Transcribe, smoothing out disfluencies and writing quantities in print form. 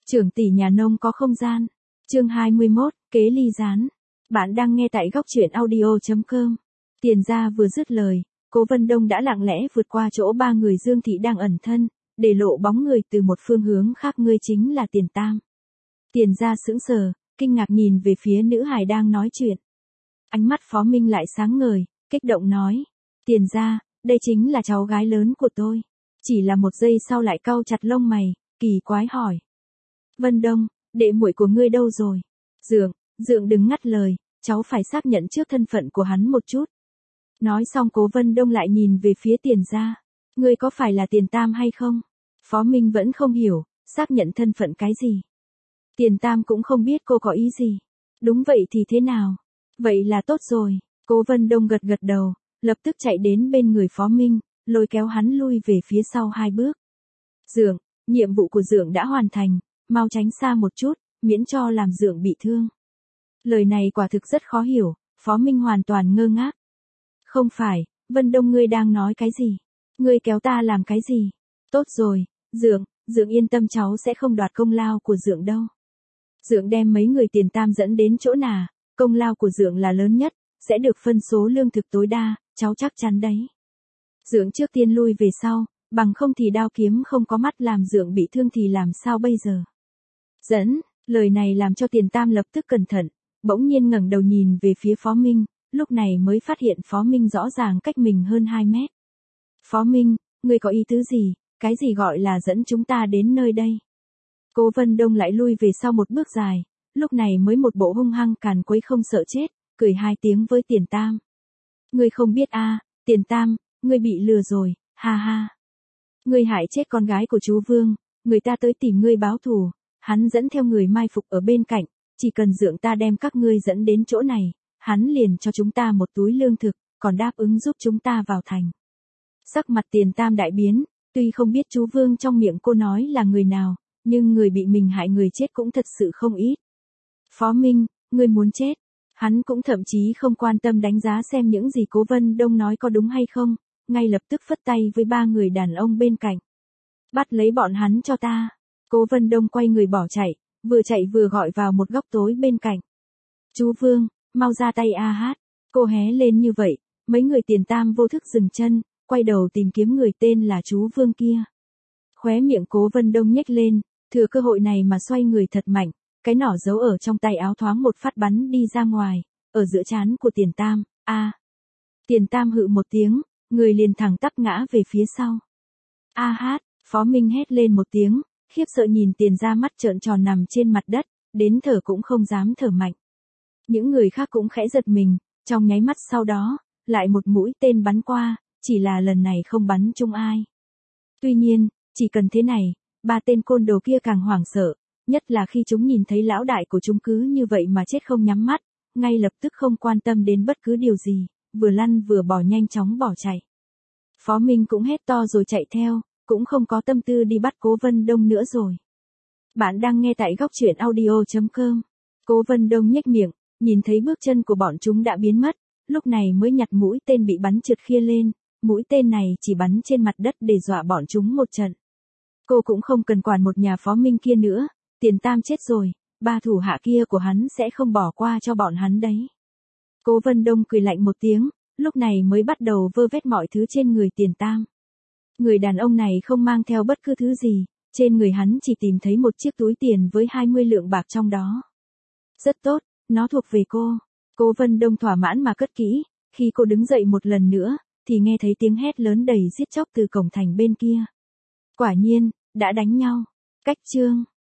Trưởng tỷ nhà nông có không gian. Chương 21, kế ly gián. Bạn đang nghe tại góc truyện audio.com. Tiền gia vừa dứt lời, Cố Vân Đông đã lặng lẽ vượt qua chỗ ba người Dương Thị đang ẩn thân, để lộ bóng người từ một phương hướng khác. Ngươi chính là Tiền Tam. Tiền gia sững sờ, kinh ngạc nhìn về phía nữ hài đang nói chuyện. Ánh mắt Phó Minh lại sáng ngời, kích động nói. Tiền gia, đây chính là cháu gái lớn của tôi. Chỉ là một giây sau lại cau chặt lông mày, kỳ quái hỏi. Vân Đông, đệ muội của ngươi đâu rồi? Dượng đừng ngắt lời, cháu phải xác nhận trước thân phận của hắn một chút. Nói xong Cố Vân Đông lại nhìn về phía Tiền gia. Ngươi có phải là Tiền Tam hay không? Phó Minh vẫn không hiểu, xác nhận thân phận cái gì? Tiền Tam cũng không biết cô có ý gì. Đúng vậy thì thế nào? Vậy là tốt rồi. Cố Vân Đông gật gật đầu, lập tức chạy đến bên người Phó Minh, lôi kéo hắn lui về phía sau 2 bước. Dượng, nhiệm vụ của Dượng đã hoàn thành, mau tránh xa một chút, miễn cho làm Dượng bị thương. Lời này quả thực rất khó hiểu, Phó Minh hoàn toàn ngơ ngác. Không phải, Vân Đông ngươi đang nói cái gì? Ngươi kéo ta làm cái gì? Tốt rồi, Dượng yên tâm, cháu sẽ không đoạt công lao của Dượng đâu. Dượng đem mấy người Tiền Tam dẫn đến chỗ nào, công lao của Dượng là lớn nhất, sẽ được phân số lương thực tối đa, cháu chắc chắn đấy. Dượng trước tiên lui về sau, bằng không thì đao kiếm không có mắt, làm Dượng bị thương thì làm sao bây giờ? Lời này làm cho Tiền Tam lập tức cẩn thận, bỗng nhiên ngẩng đầu nhìn về phía Phó Minh, lúc này mới phát hiện Phó Minh rõ ràng cách mình hơn 2 mét. Phó Minh, ngươi có ý tứ gì, cái gì gọi là dẫn chúng ta đến nơi đây? Cố Vân Đông lại lui về sau một bước dài, lúc này mới một bộ hung hăng càn quấy không sợ chết, cười 2 tiếng với Tiền Tam. Ngươi không biết à, Tiền Tam, ngươi bị lừa rồi, ha ha. Ngươi hại chết con gái của chú Vương, người ta tới tìm ngươi báo thù, hắn dẫn theo người mai phục ở bên cạnh, chỉ cần Dượng ta đem các ngươi dẫn đến chỗ này, hắn liền cho chúng ta một túi lương thực, còn đáp ứng giúp chúng ta vào thành. Sắc mặt Tiền Tam đại biến, tuy không biết chú Vương trong miệng cô nói là người nào, nhưng người bị mình hại người chết cũng thật sự không ít. Phó Minh, ngươi muốn chết. Hắn cũng thậm chí không quan tâm đánh giá xem những gì Cố Vân Đông nói có đúng hay không, ngay lập tức phất tay với 3 người đàn ông bên cạnh. Bắt lấy bọn hắn cho ta. Cố Vân Đông quay người bỏ chạy vừa gọi vào một góc tối bên cạnh. Chú Vương, mau ra tay a hát. Cô hé lên như vậy, mấy người Tiền Tam vô thức dừng chân, quay đầu tìm kiếm người tên là chú Vương kia. Khóe miệng Cố Vân Đông nhếch lên, thừa cơ hội này mà xoay người thật mạnh, cái nỏ giấu ở trong tay áo thoáng một phát bắn đi ra ngoài, ở giữa trán của Tiền Tam. Tiền Tam hự một tiếng, người liền thẳng tắp ngã về phía sau. Hát, Phó Minh hét lên một tiếng, khiếp sợ nhìn Tiền gia mắt trợn tròn nằm trên mặt đất, đến thở cũng không dám thở mạnh. Những người khác cũng khẽ giật mình, trong nháy mắt sau đó, lại một mũi tên bắn qua, chỉ là lần này không bắn trúng ai. Tuy nhiên, chỉ cần thế này, 3 tên côn đồ kia càng hoảng sợ, nhất là khi chúng nhìn thấy lão đại của chúng cứ như vậy mà chết không nhắm mắt, ngay lập tức không quan tâm đến bất cứ điều gì, vừa lăn vừa bỏ nhanh chóng bỏ chạy. Phó Minh cũng hét to rồi chạy theo, cũng không có tâm tư đi bắt Cố Vân Đông nữa rồi. Bạn đang nghe tại góc truyện audio.com. Cố Vân Đông nhếch miệng, nhìn thấy bước chân của bọn chúng đã biến mất, lúc này mới nhặt mũi tên bị bắn trượt kia lên, mũi tên này chỉ bắn trên mặt đất để dọa bọn chúng một trận. Cô cũng không cần quản một nhà Phó Minh kia nữa, Tiền Tam chết rồi, 3 thủ hạ kia của hắn sẽ không bỏ qua cho bọn hắn đấy. Cố Vân Đông cười lạnh một tiếng, lúc này mới bắt đầu vơ vét mọi thứ trên người Tiền Tam. Người đàn ông này không mang theo bất cứ thứ gì, trên người hắn chỉ tìm thấy một chiếc túi tiền với 20 lượng bạc trong đó. Rất tốt, nó thuộc về cô. Cố Vân Đông thỏa mãn mà cất kỹ, khi cô đứng dậy một lần nữa, thì nghe thấy tiếng hét lớn đầy giết chóc từ cổng thành bên kia. Quả nhiên, đã đánh nhau. Cách chương